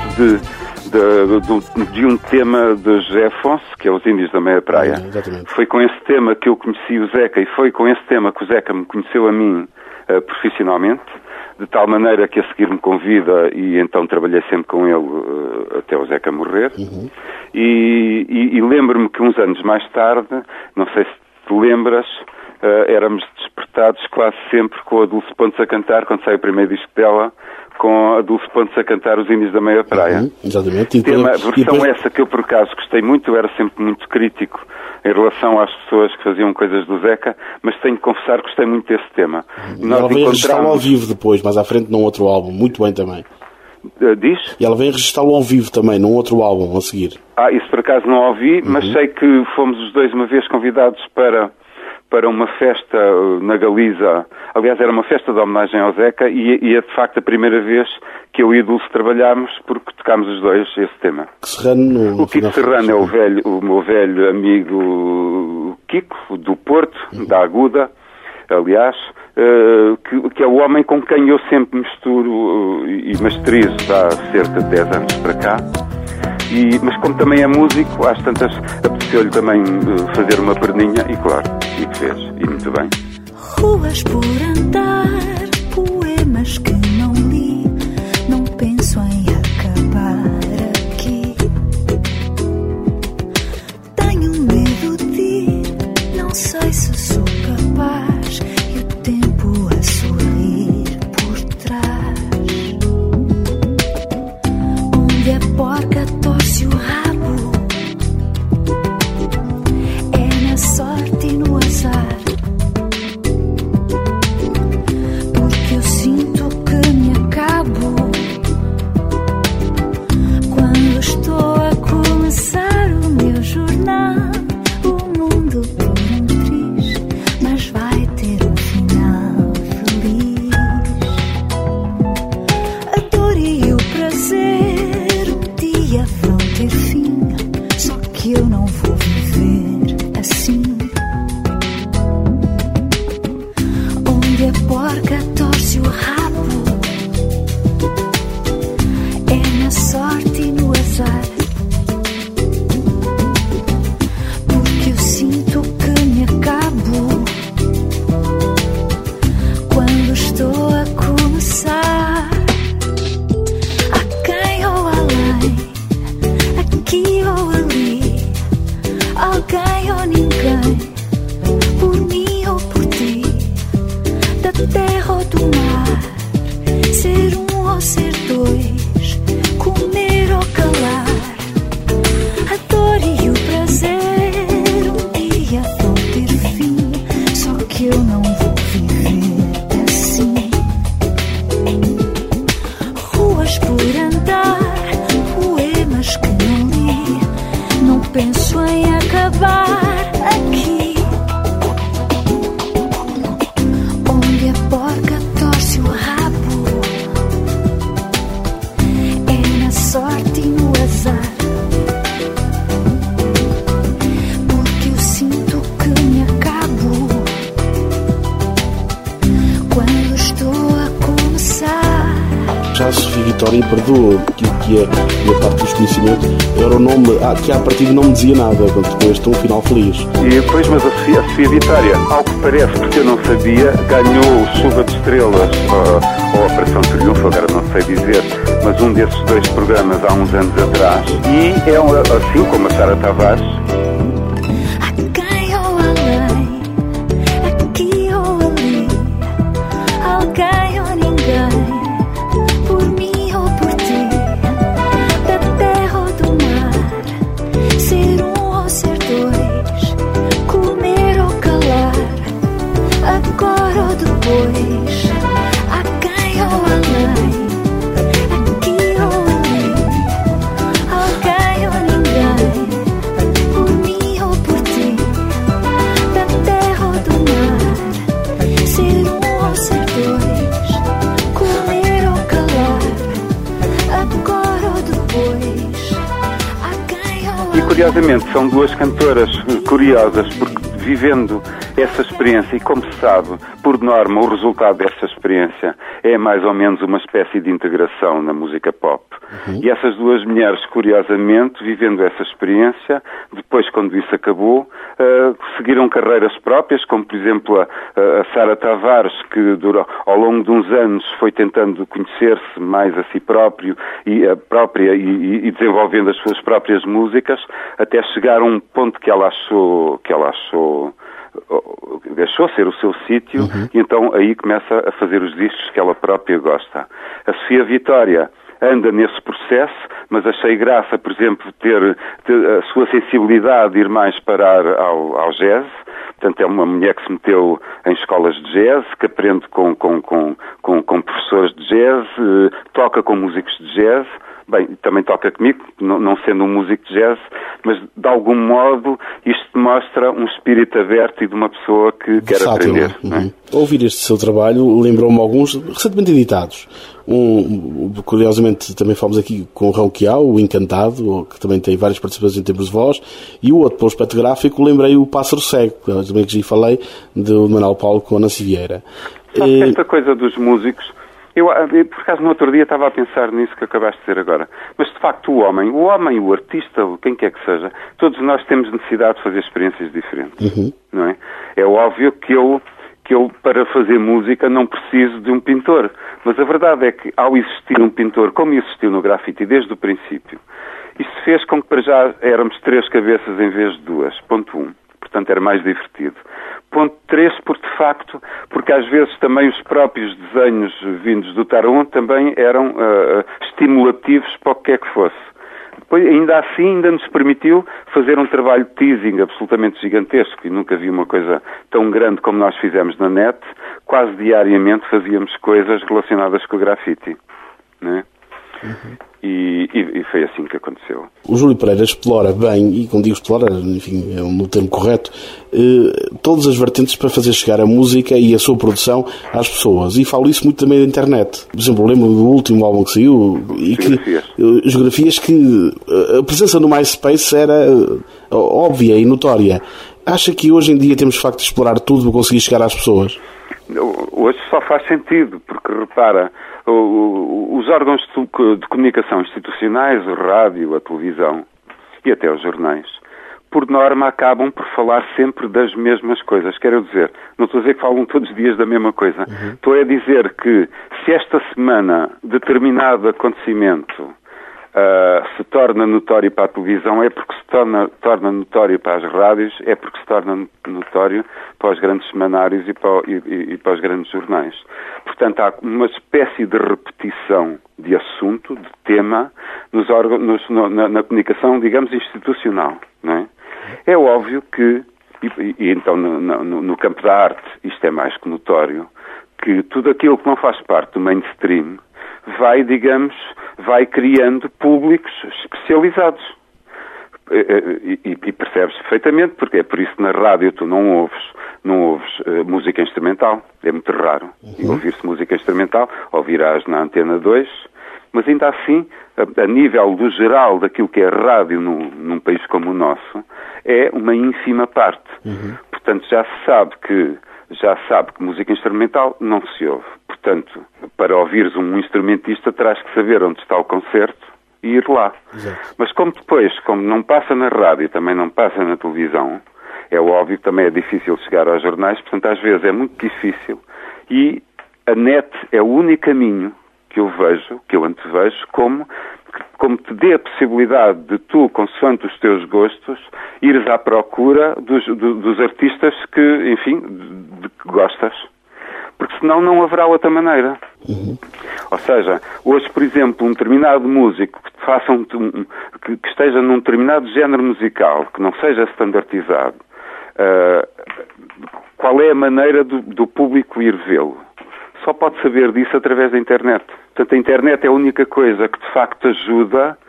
de um tema de José Afonso, que é Os Índios da Meia Praia. Foi com esse tema que eu conheci o Zeca, e foi com esse tema que o Zeca me conheceu a mim profissionalmente, de tal maneira que a seguir me convida, e então trabalhei sempre com ele até o Zeca morrer. E lembro-me que uns anos mais tarde, não sei se te lembras, éramos despertados quase sempre com a Dulce Pontes a cantar, quando sai o primeiro disco dela, com a Dulce Pontes a cantar Os Índios da Meia Praia. Exatamente. Versão essa que eu, por acaso, gostei muito, era sempre muito crítico em relação às pessoas que faziam coisas do Zeca, mas tenho que confessar que gostei muito desse tema. Ela veio registá-lo ao vivo depois, mais à frente num outro álbum, muito bem também. Diz? E ela vem registá-lo ao vivo também, num outro álbum a seguir. Isso por acaso não ouvi, mas sei que fomos os dois uma vez convidados para uma festa na Galiza. Aliás, era uma festa de homenagem ao Zeca, e é de facto a primeira vez que eu e a Dulce trabalhámos, porque tocámos os dois esse tema. O Kiko Serrano é o meu velho amigo Kiko, do Porto, da Aguda, aliás, que é o homem com quem eu sempre misturo e masterizo há cerca de 10 anos para cá. Mas como também é músico, às tantas apeteceu-lhe também fazer uma perninha, e claro, e fez, e muito bem. Ruas por andar, poemas que não li, não penso em acabar aqui. Tenho medo de ir, não sei se sou capaz, e o tempo a sorrir por trás. Onde a porca torce o rabo, é na sorte e no azar. Porque eu sinto que me acabo quando estou a começar o meu jornal. O mundo por triz, mas vai ter um final feliz. A dor e o prazer um dia vão ter fim, só que eu não vou viver assim. Onde a porca torce o rabo, é na sorte e no azar. Porque eu sinto que me acabo quando estou a começar. Há quem ou além, aqui ou ali, alguém ou ninguém, por mim ou por ti, da terra ou do mar, ser um ou ser dois, comer ou calar. A dor e o prazer um dia vão ter fim, só que eu não vou viver assim. Ruas por andar, poemas que não li, não penso em acabar aqui. Onde a porca torce o rabo, é na sorte e no azar. Porque eu sinto que me acabo quando estou a começar. Já a Sofia Vitória perdoa aquilo que é a parte dos conhecimentos, era o nome que à partida não me dizia nada, quando com este um final feliz. E depois, mas a Sofia Vitória, ao que parece, porque eu não sabia, ganhou o Chuva de Estrelas ou Operação Triunfo, agora não sei dizer, mas um desses dois programas há uns anos atrás, e é assim como a Sara Tavares. Há quem ou além, aqui ou ali, alguém ou ninguém, por mim ou por ti, da terra ou do mar, ser um ou ser dois, comer ou calar, agora ou depois. Há quem ou além, aqui ou ali, alguém ou ninguém, por mim ou por ti, da terra ou do mar, ser um ou ser dois, comer ou calar, agora ou depois. Há quem ou E curiosamente são duas cantoras curiosas, porque vivendo essa experiência, e como se sabe, por norma, o resultado dessa experiência é mais ou menos uma espécie de integração na música pop. E essas duas mulheres, curiosamente, vivendo essa experiência, depois, quando isso acabou, seguiram carreiras próprias, como, por exemplo, a Sara Tavares, que ao longo de uns anos foi tentando conhecer-se mais a si própria e desenvolvendo as suas próprias músicas, até chegar a um ponto que ela achou deixou ser o seu sítio, e então aí começa a fazer os discos que ela própria gosta. A Sofia Vitória anda nesse processo, mas achei graça, por exemplo, ter a sua sensibilidade de ir mais parar ao jazz. Portanto, é uma mulher que se meteu em escolas de jazz, que aprende com professores de jazz, toca com músicos de jazz. Bem, também toca comigo, não sendo um músico de jazz, mas de algum modo isto mostra um espírito aberto e de uma pessoa que quer aprender. Não é? Ouvir este seu trabalho lembrou-me alguns recentemente editados. Curiosamente, também falamos aqui com o Rão Quiau, o Encantado, que também tem várias participações em tempos de voz, e o outro, pelo aspecto gráfico, lembrei o Pássaro Cego, que também que já falei, do Manuel Paulo com a Nancy Vieira. Sabe que esta coisa dos músicos, eu, por acaso, no outro dia estava a pensar nisso que acabaste de dizer agora. Mas, de facto, o homem, o artista, quem quer que seja, todos nós temos necessidade de fazer experiências diferentes, não é? É óbvio que eu, para fazer música, não preciso de um pintor. Mas a verdade é que, ao existir um pintor, como existiu no grafite desde o princípio, isso fez com que, para já, éramos 3 cabeças em vez de 2. Ponto 1. Portanto, era mais divertido. Ponto 3, porque às vezes também os próprios desenhos vindos do Tarot também eram estimulativos para o que quer que fosse. Depois, ainda assim, ainda nos permitiu fazer um trabalho de teasing absolutamente gigantesco, e nunca vi uma coisa tão grande como nós fizemos na net. Quase diariamente fazíamos coisas relacionadas com o grafite, né? E foi assim que aconteceu. O Júlio Pereira explora bem, e quando digo explora, enfim, é um termo correto, todas as vertentes para fazer chegar a música e a sua produção às pessoas. E falo isso muito também da internet. Por exemplo, lembro do último álbum que saiu, Geografias, que a presença no MySpace era óbvia e notória. Acha que hoje em dia temos de facto de explorar tudo para conseguir chegar às pessoas? Hoje só faz sentido, porque repara, os órgãos de comunicação institucionais, o rádio, a televisão e até os jornais, por norma acabam por falar sempre das mesmas coisas. Quero dizer, não estou a dizer que falam todos os dias da mesma coisa. Estou a dizer que se esta semana determinado acontecimento se torna notório para a televisão, é porque se torna notório para as rádios, é porque se torna notório para os grandes semanários e para os grandes jornais. Portanto, há uma espécie de repetição de assunto, de tema, nos órgãos, na comunicação, digamos, institucional, não é? É óbvio que, e então no campo da arte, isto é mais que notório, que tudo aquilo que não faz parte do mainstream vai criando públicos especializados. E percebes perfeitamente, porque é por isso que na rádio tu não ouves música instrumental. É muito raro ouvir-se música instrumental, ouvirás na Antena 2, mas ainda assim, a nível do geral daquilo que é rádio num país como o nosso, é uma ínfima parte. Portanto, já se sabe que música instrumental não se ouve. Portanto, para ouvires um instrumentista, terás que saber onde está o concerto e ir lá. Exato. Mas como não passa na rádio, também não passa na televisão, é óbvio que também é difícil chegar aos jornais, portanto, às vezes é muito difícil. E a net é o único caminho que eu antevejo, como te dê a possibilidade de tu, consoante os teus gostos, ires à procura dos artistas que, enfim, de que gostas. Porque senão não haverá outra maneira. Ou seja, hoje, por exemplo, um determinado músico que faça que esteja num determinado género musical, que não seja standardizado, qual é a maneira do público ir vê-lo? Só pode saber disso através da internet. Portanto, a internet é a única coisa que de facto ajuda,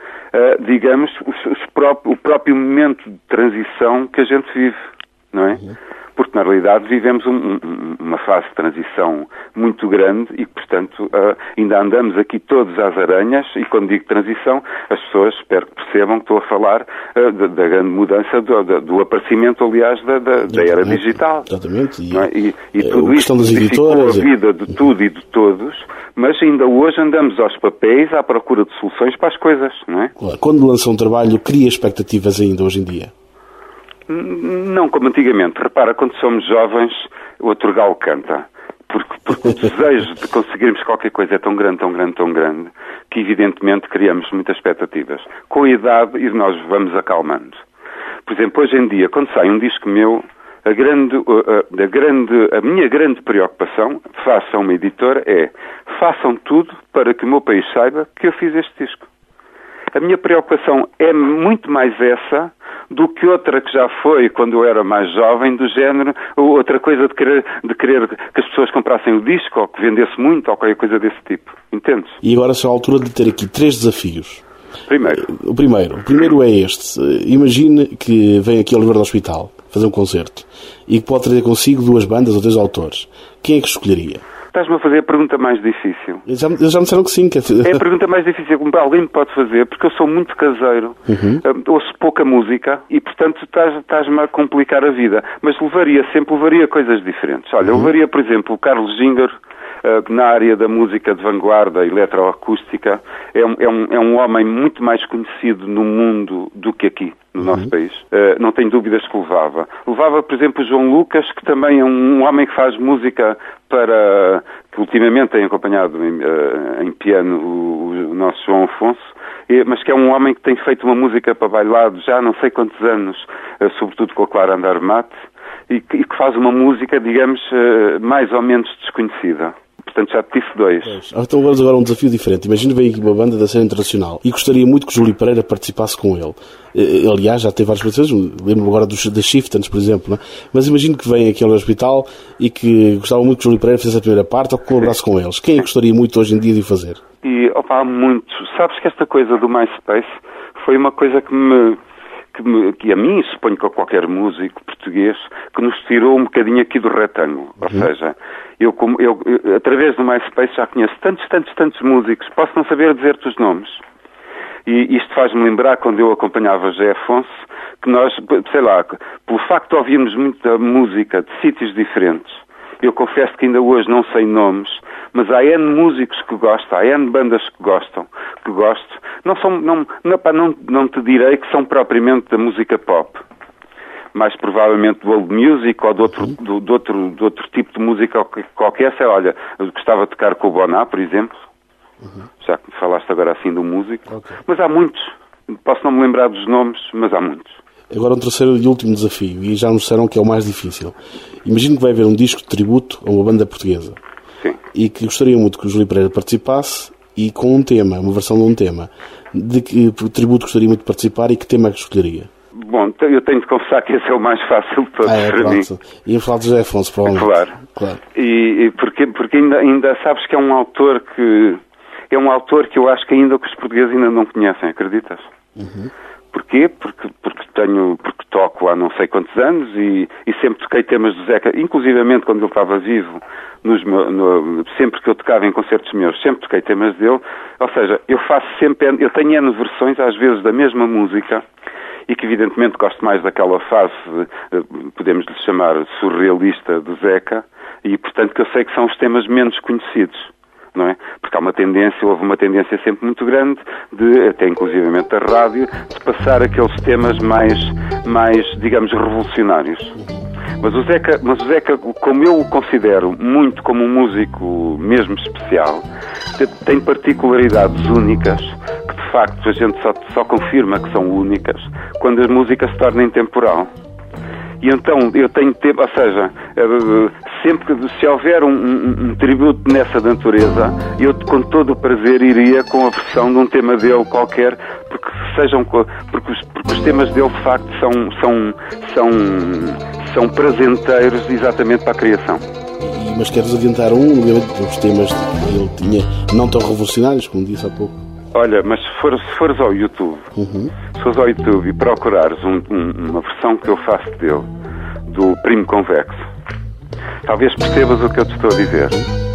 digamos, o próprio momento de transição que a gente vive, não é? porque na realidade vivemos uma fase de transição muito grande e, portanto, ainda andamos aqui todos às aranhas, e quando digo transição, as pessoas, espero que percebam que estou a falar da grande mudança do aparecimento, aliás, da era digital. Exatamente. E tudo isto modificou a vida de tudo e de todos, mas ainda hoje andamos aos papéis à procura de soluções para as coisas, não é? Claro. Quando lança um trabalho, cria expectativas ainda hoje em dia? Não como antigamente. Repara, quando somos jovens, o outro galo canta. Porque o desejo de conseguirmos qualquer coisa é tão grande, tão grande, tão grande, que evidentemente criamos muitas expectativas. Com a idade, e nós vamos acalmando. Por exemplo, hoje em dia, quando sai um disco meu, a minha grande preocupação, face a uma editora, é: façam tudo para que o meu país saiba que eu fiz este disco. A minha preocupação é muito mais essa do que outra que já foi quando eu era mais jovem, do género, ou outra coisa de querer que as pessoas comprassem o disco, ou que vendesse muito, ou qualquer coisa desse tipo. Entendes? E agora será a altura de ter aqui 3 desafios. O primeiro é este. Imagine que vem aqui ao Oliveira do Hospital fazer um concerto e que pode trazer consigo 2 bandas ou 2 autores. Quem é que escolheria? Estás-me a fazer a pergunta mais difícil. Eles já me disseram que sim. É a pergunta mais difícil que alguém me pode fazer, porque eu sou muito caseiro, ouço pouca música e, portanto, estás-me a complicar a vida. Mas levaria coisas diferentes. Olha, eu levaria, por exemplo, o Carlos Ginger, na área da música de vanguarda, eletroacústica. É um homem muito mais conhecido no mundo do que aqui, no nosso país. Não tenho dúvidas que levava. Levava, por exemplo, o João Lucas, que também é um homem que faz música que ultimamente tem acompanhado em piano o nosso João Afonso, mas que é um homem que tem feito uma música para bailado já há não sei quantos anos, sobretudo com a Clara Andarmate, e que faz uma música, digamos, mais ou menos desconhecida. Portanto, já te disse 2. Então vamos agora a um desafio diferente. Imagina que vem aqui uma banda da cena internacional e gostaria muito que o Júlio Pereira participasse com ele. Aliás, já teve várias participações, lembro-me agora das Chieftains, por exemplo, não é? Mas imagino que vem aqui ao hospital e que gostava muito que o Júlio Pereira fizesse a primeira parte ou que colaborasse com eles. Quem é que gostaria muito hoje em dia de fazer? Há muito. Sabes que esta coisa do MySpace foi uma coisa que a mim, suponho que a qualquer músico português, que nos tirou um bocadinho aqui do retângulo. Ou seja, eu através do MySpace já conheço tantos músicos, posso não saber dizer-te os nomes. E isto faz-me lembrar quando eu acompanhava José Afonso, que nós, sei lá, pelo facto de ouvirmos muita música de sítios diferentes, eu confesso que ainda hoje não sei nomes, mas há N músicos que gosto, há N bandas que gosto. Não te direi que são propriamente da música pop, mais provavelmente do old music ou de outro tipo de música qualquer. Olha, eu gostava de tocar com o Boná, por exemplo, já que falaste agora assim do músico, mas há muitos. Posso não me lembrar dos nomes, mas há muitos. Agora um terceiro e último desafio, e já nos disseram que é o mais difícil. Imagino que vai haver um disco de tributo a uma banda portuguesa. Sim. E que gostaria muito que o Júlio Pereira participasse e com um tema, uma versão de um tema. De que tributo gostaria muito de participar e que tema é que escolheria? Bom, eu tenho de confessar que esse é o mais fácil de todos para mim. Ia falar de José Afonso, provavelmente. Claro. E porque ainda sabes que é um autor que eu acho que ainda que os portugueses ainda não conhecem, acreditas? Porquê? Porque toco há não sei quantos anos e sempre toquei temas do Zeca, inclusivamente quando ele estava vivo, sempre que eu tocava em concertos meus, sempre toquei temas dele. Ou seja, eu tenho N versões, às vezes, da mesma música, e que evidentemente gosto mais daquela fase, podemos lhe chamar surrealista, do Zeca, e portanto que eu sei que são os temas menos conhecidos. Não é? Porque houve uma tendência sempre muito grande, até inclusivamente da rádio, de passar aqueles temas mais, digamos, revolucionários. Mas o Zeca, como eu o considero muito como um músico mesmo especial, tem particularidades únicas, que de facto a gente só confirma que são únicas, quando a música se torna intemporal. E então eu tenho tempo, ou seja, sempre que se houver um tributo nessa natureza, eu com todo o prazer iria com a versão de um tema dele qualquer, porque os temas dele de facto são prazenteiros exatamente para a criação. Mas queres adiantar dos temas que ele tinha, não tão revolucionários, como disse há pouco? Olha, mas se fores ao YouTube, se fores ao YouTube e procurares uma versão que eu faço dele, do primo convexo. Talvez percebas o que eu te estou a dizer.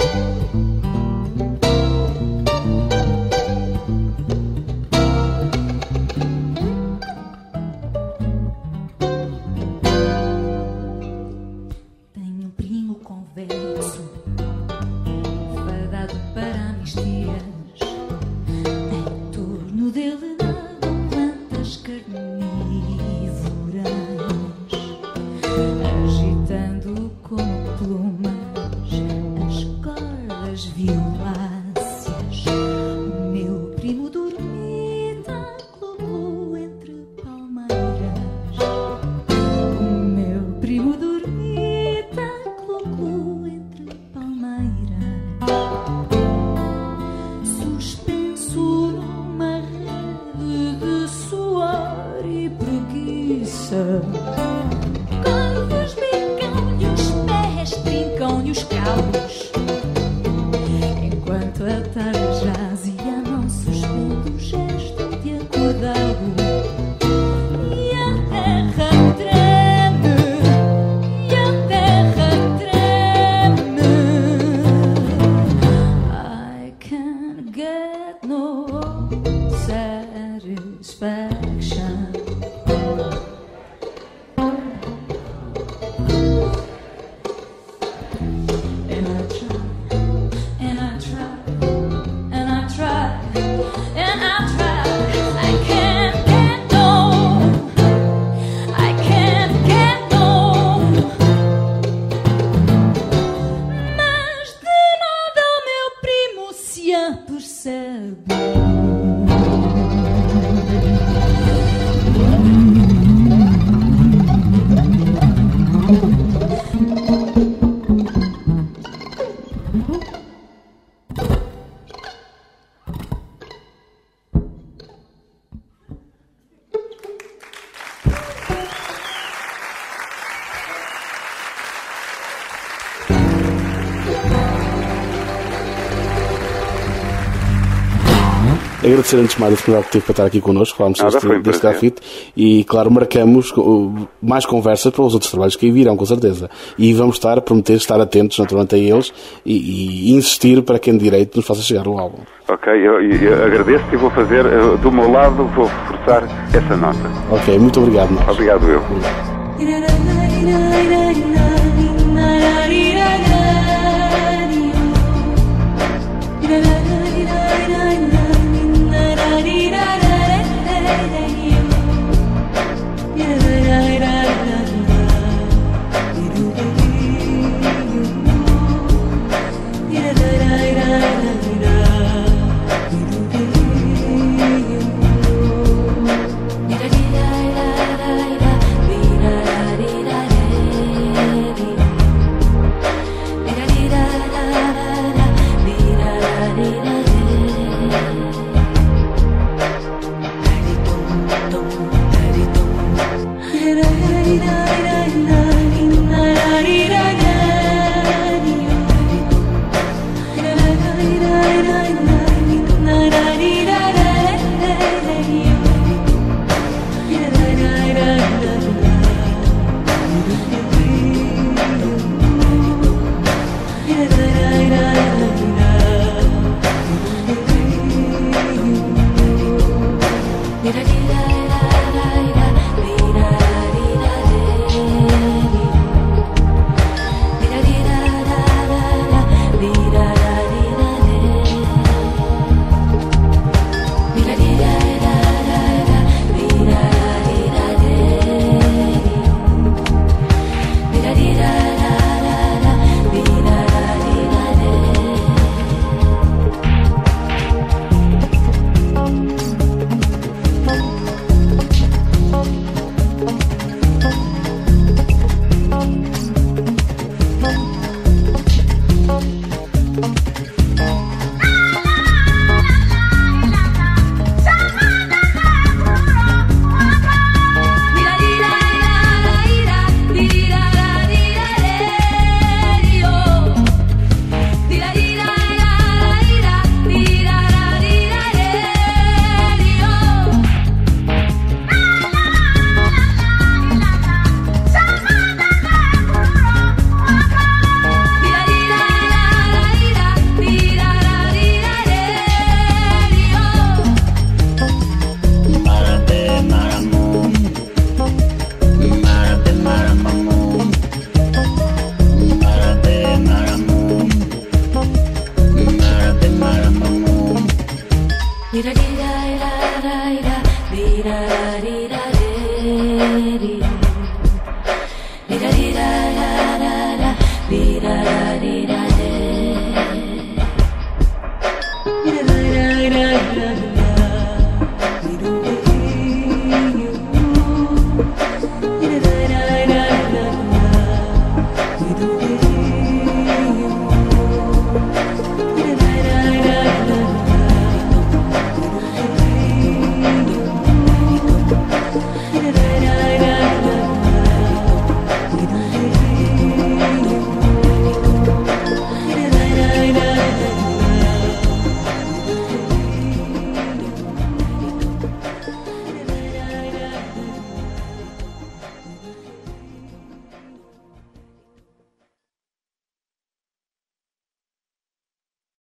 Tenho um primo convexo, fadado para amnistias. Em torno dele nadam plantas carnívoras, agitando como plumas as cordas violáceas. O meu primo dormita colocou entre palmeiras. O meu primo dormita colocou entre palmeiras, suspenso numa rede de suor e preguiça. Corvos bicam-lhe os pés, trincam-lhe os calos, enquanto a tarde jazia não suspende o gesto de acordá-lo. E a terra treme, e a terra treme. I can't get no satisfaction. And I try, and I try, and I try, and I try. I can't get no, I can't get no. Mas de nada o meu primo se apercebe. Agradecer antes de mais a oportunidade que tive para estar aqui connosco, falámos deste grafite e, claro, marcamos mais conversas para os outros trabalhos que aí virão, com certeza. E vamos prometer estar atentos, naturalmente, a eles e insistir para quem de direito nos faça chegar o álbum. Ok, eu agradeço e vou fazer, do meu lado, vou reforçar essa nota. Ok, muito obrigado. Nós. Obrigado eu. Da